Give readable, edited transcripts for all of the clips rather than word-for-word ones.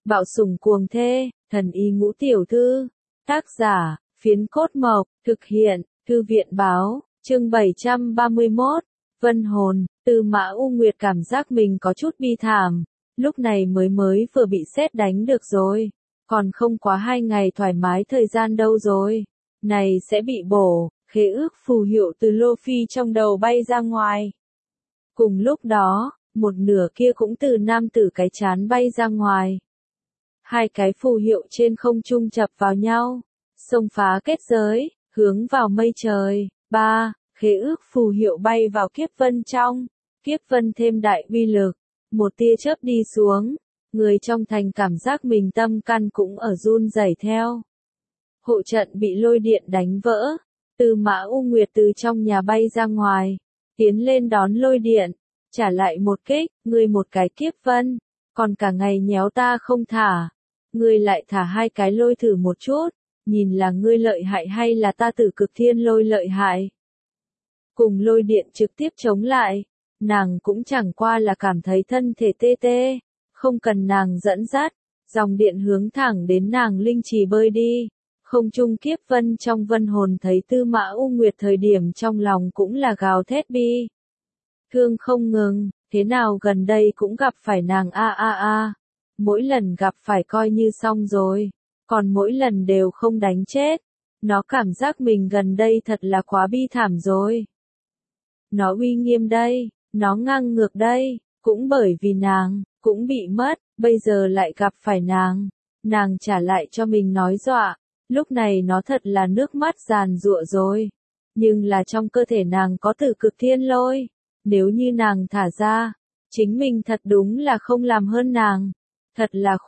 Bạo sủng cuồng thê, thần y ngũ tiểu thư. Tác giả, Phiến Cốt Mộc, thực hiện, Thư viện báo, chương 731, Vân hồn. Tư Mã U Nguyệt cảm giác mình có chút bi thảm, lúc này mới vừa bị sét đánh được rồi, còn không quá 2 ngày thoải mái thời gian đâu rồi, này sẽ bị bổ, khế ước phù hiệu từ Lô Phi trong đầu bay ra ngoài. Cùng lúc đó, một nửa kia cũng từ nam tử cái chán bay ra ngoài. 2 cái phù hiệu trên không trung chập vào nhau, xông phá kết giới, hướng vào mây trời. 3. Khế ước phù hiệu bay vào kiếp vân trong, kiếp vân thêm đại uy lực, một tia chớp đi xuống, người trong thành cảm giác mình tâm căn cũng ở run rẩy theo. Hộ trận bị lôi điện đánh vỡ, Tư Mã U Nguyệt từ trong nhà bay ra ngoài, tiến lên đón lôi điện, trả lại một kích, ngươi một cái kiếp vân, còn cả ngày nhéo ta không thả, ngươi lại thả 2 cái lôi thử một chút, nhìn là ngươi lợi hại hay là ta Tử Cực Thiên Lôi lợi hại. Cùng lôi điện trực tiếp chống lại, nàng cũng chẳng qua là cảm thấy thân thể tê tê, không cần nàng dẫn dắt, dòng điện hướng thẳng đến nàng linh trì bơi đi. Không trung kiếp vân trong vân hồn thấy Tư Mã U Nguyệt thời điểm trong lòng cũng là gào thét bi. Thương không ngừng, thế nào gần đây cũng gặp phải nàng a. Mỗi lần gặp phải coi như xong rồi, còn mỗi lần đều không đánh chết. Nó cảm giác mình gần đây thật là quá bi thảm rồi. Nó uy nghiêm đây, nó ngang ngược đây, cũng bởi vì nàng, cũng bị mất, bây giờ lại gặp phải nàng trả lại cho mình nói dọa, lúc này nó thật là nước mắt giàn giụa rồi. Nhưng là trong cơ thể nàng có Tử Cực Thiên Lôi, nếu như nàng thả ra, chính mình thật đúng là không làm hơn nàng. Thật là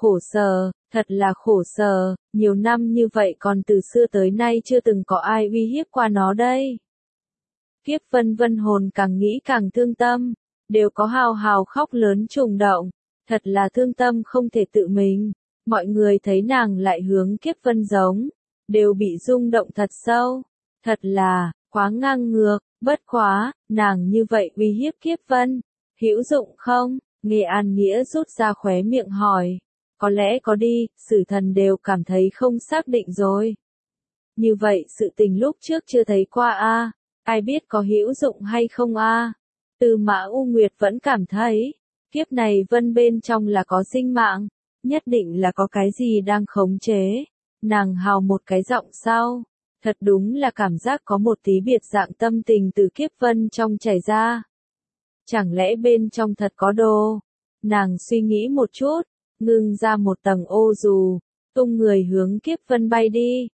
khổ sở, nhiều năm như vậy còn từ xưa tới nay chưa từng có ai uy hiếp qua nó đây. Kiếp vân hồn càng nghĩ càng thương tâm, đều có hào khóc lớn trùng động, thật là thương tâm không thể tự mình, mọi người thấy nàng lại hướng kiếp vân giống, đều bị rung động thật sâu, thật là, quá ngang ngược, bất quá, nàng như vậy uy hiếp kiếp vân, hữu dụng không? Nghe An Nghĩa rút ra khóe miệng hỏi, có lẽ có đi, Sử Thần đều cảm thấy không xác định rồi. Như vậy sự tình lúc trước chưa thấy qua a, ai biết có hữu dụng hay không a. Tư Mã U Nguyệt vẫn cảm thấy, kiếp này vân bên trong là có sinh mạng, nhất định là có cái gì đang khống chế. Nàng hào một cái giọng sau, thật đúng là cảm giác có một tí biệt dạng tâm tình từ kiếp vân trong chảy ra. Chẳng lẽ bên trong thật có đồ? Nàng suy nghĩ một chút, ngưng ra một tầng ô dù, tung người hướng kiếp vân bay đi.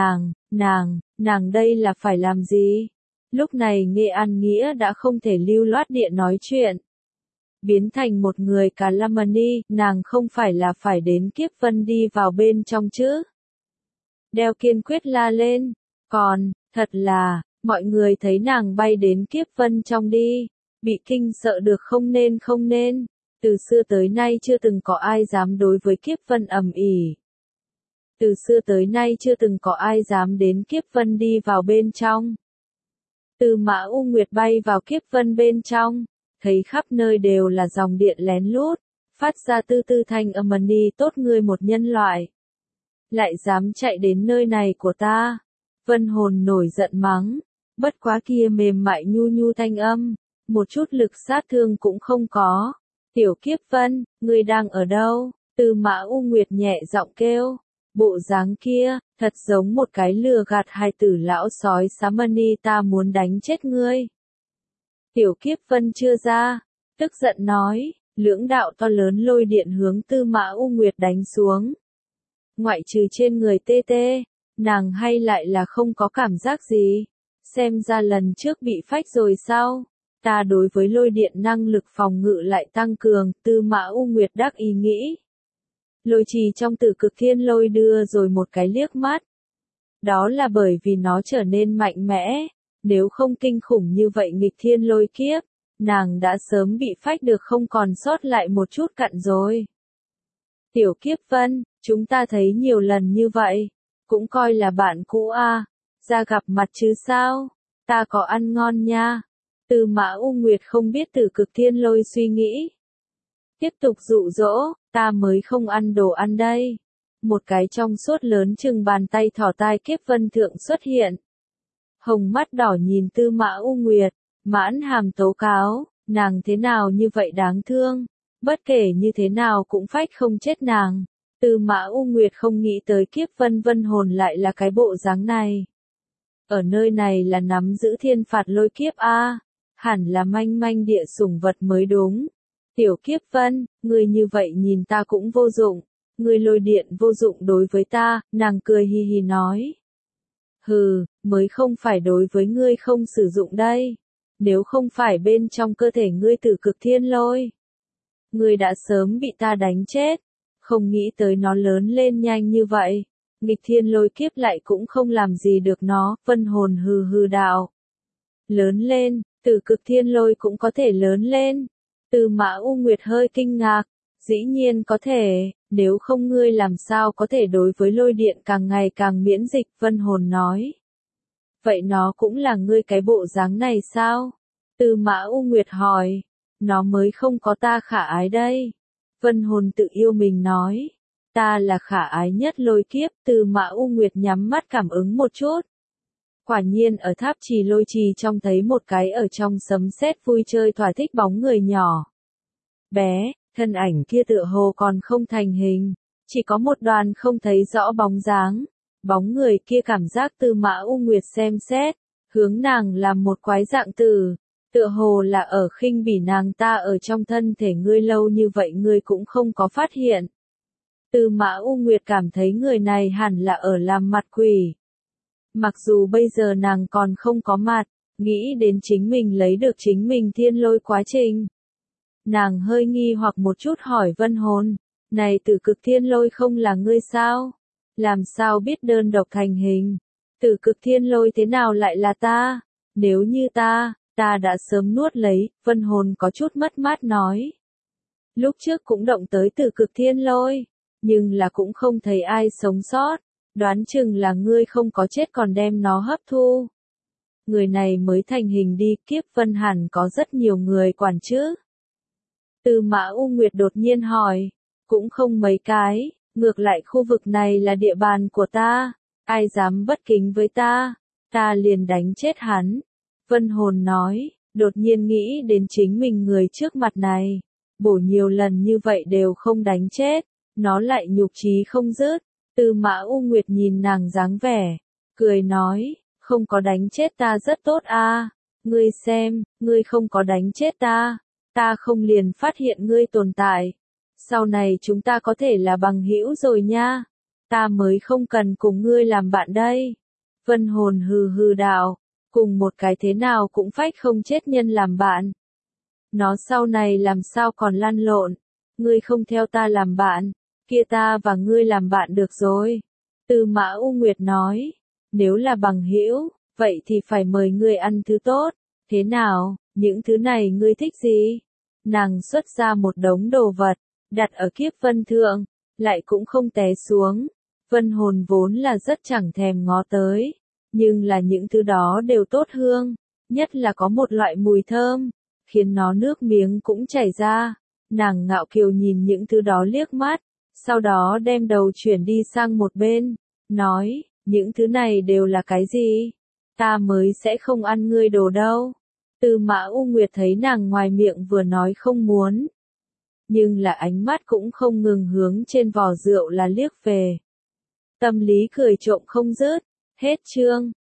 Nàng đây là phải làm gì? Lúc này Nghệ An Nghĩa đã không thể lưu loát điện nói chuyện. Biến thành một người Cà La Mani, nàng không phải là phải đến kiếp vân đi vào bên trong chứ? Đeo kiên quyết la lên, còn, thật là, mọi người thấy nàng bay đến kiếp vân trong đi, bị kinh sợ được không nên, từ xưa tới nay chưa từng có ai dám đối với kiếp vân ầm ĩ. Từ xưa tới nay chưa từng có ai dám đến kiếp vân đi vào bên trong. Tư Mã U Nguyệt bay vào kiếp vân bên trong, thấy khắp nơi đều là dòng điện lén lút, phát ra tư thanh âm ni tốt ngươi một nhân loại. Lại dám chạy đến nơi này của ta. Vân hồn nổi giận mắng, bất quá kia mềm mại nhu thanh âm, một chút lực sát thương cũng không có. Tiểu kiếp vân, ngươi đang ở đâu? Tư Mã U Nguyệt nhẹ giọng kêu, bộ dáng kia, thật giống một cái lừa gạt hài tử lão sói Samani ta muốn đánh chết ngươi. Tiểu kiếp vân chưa ra, tức giận nói, lưỡng đạo to lớn lôi điện hướng Tư Mã U Nguyệt đánh xuống. Ngoại trừ trên người tê tê, nàng hay lại là không có cảm giác gì, xem ra lần trước bị phách rồi sao? Ta đối với lôi điện năng lực phòng ngự lại tăng cường, Tư Mã U Nguyệt đắc ý nghĩ. Lôi trì trong Tử Cực Thiên Lôi đưa rồi một cái liếc mắt. Đó là bởi vì nó trở nên mạnh mẽ, nếu không kinh khủng như vậy nghịch thiên lôi kiếp, nàng đã sớm bị phách được không còn sót lại một chút cặn rồi. Tiểu kiếp vân, chúng ta thấy nhiều lần như vậy, cũng coi là bạn cũ a, ra gặp mặt chứ sao, ta có ăn ngon nha. Tư Mã U Nguyệt không biết Tử Cực Thiên Lôi suy nghĩ. Tiếp tục dụ dỗ, ta mới không ăn đồ ăn đây. Một cái trong suốt lớn chừng bàn tay thỏ tai Kiếp Vân Thượng xuất hiện. Hồng mắt đỏ nhìn Tư Mã U Nguyệt, mãn hàm tố cáo, nàng thế nào như vậy đáng thương, bất kể như thế nào cũng phách không chết nàng. Tư Mã U Nguyệt không nghĩ tới Kiếp Vân Vân hồn lại là cái bộ dáng này. Ở nơi này là nắm giữ thiên phạt lôi kiếp a, hẳn là manh manh địa sủng vật mới đúng. Tiểu Kiếp Vân, ngươi như vậy nhìn ta cũng vô dụng, ngươi lôi điện vô dụng đối với ta, nàng cười hi hi nói. Hừ, mới không phải đối với ngươi không sử dụng đây. Nếu không phải bên trong cơ thể ngươi tử cực thiên lôi, ngươi đã sớm bị ta đánh chết. Không nghĩ tới nó lớn lên nhanh như vậy. Nghịch thiên lôi kiếp lại cũng không làm gì được nó, Vân hồn hừ hừ đạo. Lớn lên, tử cực thiên lôi cũng có thể lớn lên. Tư Mã U Nguyệt hơi kinh ngạc, dĩ nhiên có thể, nếu không ngươi làm sao có thể đối với lôi điện càng ngày càng miễn dịch, Vân hồn nói. Vậy nó cũng là ngươi cái bộ dáng này sao? Tư Mã U Nguyệt hỏi, nó mới không có ta khả ái đây. Vân hồn tự yêu mình nói, ta là khả ái nhất lôi kiếp. Tư Mã U Nguyệt nhắm mắt cảm ứng một chút. Quả nhiên ở tháp trì lôi trì trong thấy một cái ở trong sấm sét vui chơi thỏa thích bóng người nhỏ. Bé, thân ảnh kia tựa hồ còn không thành hình, chỉ có một đoàn không thấy rõ bóng dáng. Bóng người kia cảm giác Tư Mã U Nguyệt xem xét, hướng nàng làm một quái dạng từ, tựa hồ là ở khinh bỉ nàng ta ở trong thân thể ngươi lâu như vậy ngươi cũng không có phát hiện. Tư Mã U Nguyệt cảm thấy người này hẳn là ở làm mặt quỷ. Mặc dù bây giờ nàng còn không có mặt, nghĩ đến chính mình lấy được chính mình thiên lôi quá trình. Nàng hơi nghi hoặc một chút hỏi Vân hồn, này tử cực thiên lôi không là ngươi sao? Làm sao biết đơn độc thành hình? Tử cực thiên lôi thế nào lại là ta? Nếu như ta đã sớm nuốt lấy, Vân hồn có chút mất mát nói. Lúc trước cũng động tới tử cực thiên lôi, nhưng là cũng không thấy ai sống sót, đoán chừng là ngươi không có chết còn đem nó hấp thu. Người này mới thành hình đi, Kiếp Vân hẳn có rất nhiều người quản chứ. Tư Mã U Nguyệt đột nhiên hỏi, cũng không mấy cái, ngược lại khu vực này là địa bàn của ta, ai dám bất kính với ta liền đánh chết hắn. Vân hồn nói, đột nhiên nghĩ đến chính mình người trước mặt này, bổ nhiều lần như vậy đều không đánh chết, nó lại nhục chí không dứt. Tư Mã U Nguyệt nhìn nàng dáng vẻ, cười nói, không có đánh chết ta rất tốt a, ngươi xem, ngươi không có đánh chết ta không liền phát hiện ngươi tồn tại. Sau này chúng ta có thể là bằng hữu rồi nha, ta mới không cần cùng ngươi làm bạn đây. Vân hồn hừ hừ đạo, cùng một cái thế nào cũng phách không chết nhân làm bạn. Nó sau này làm sao còn lăn lộn, ngươi không theo ta làm bạn, kia ta và ngươi làm bạn được rồi. Tư Mã U Nguyệt nói, nếu là bằng hữu, vậy thì phải mời ngươi ăn thứ tốt, thế nào, những thứ này ngươi thích gì? Nàng xuất ra một đống đồ vật, đặt ở Kiếp Vân thượng, lại cũng không té xuống. Vân hồn vốn là rất chẳng thèm ngó tới, nhưng là những thứ đó đều tốt hương, nhất là có một loại mùi thơm, khiến nó nước miếng cũng chảy ra. Nàng ngạo kiều nhìn những thứ đó liếc mắt, sau đó đem đầu chuyển đi sang một bên, nói, những thứ này đều là cái gì? Ta mới sẽ không ăn ngươi đồ đâu. Tư Mã U Nguyệt thấy nàng ngoài miệng vừa nói không muốn, nhưng là ánh mắt cũng không ngừng hướng trên vò rượu là liếc về. Tâm lý cười trộm không dứt, hết chương.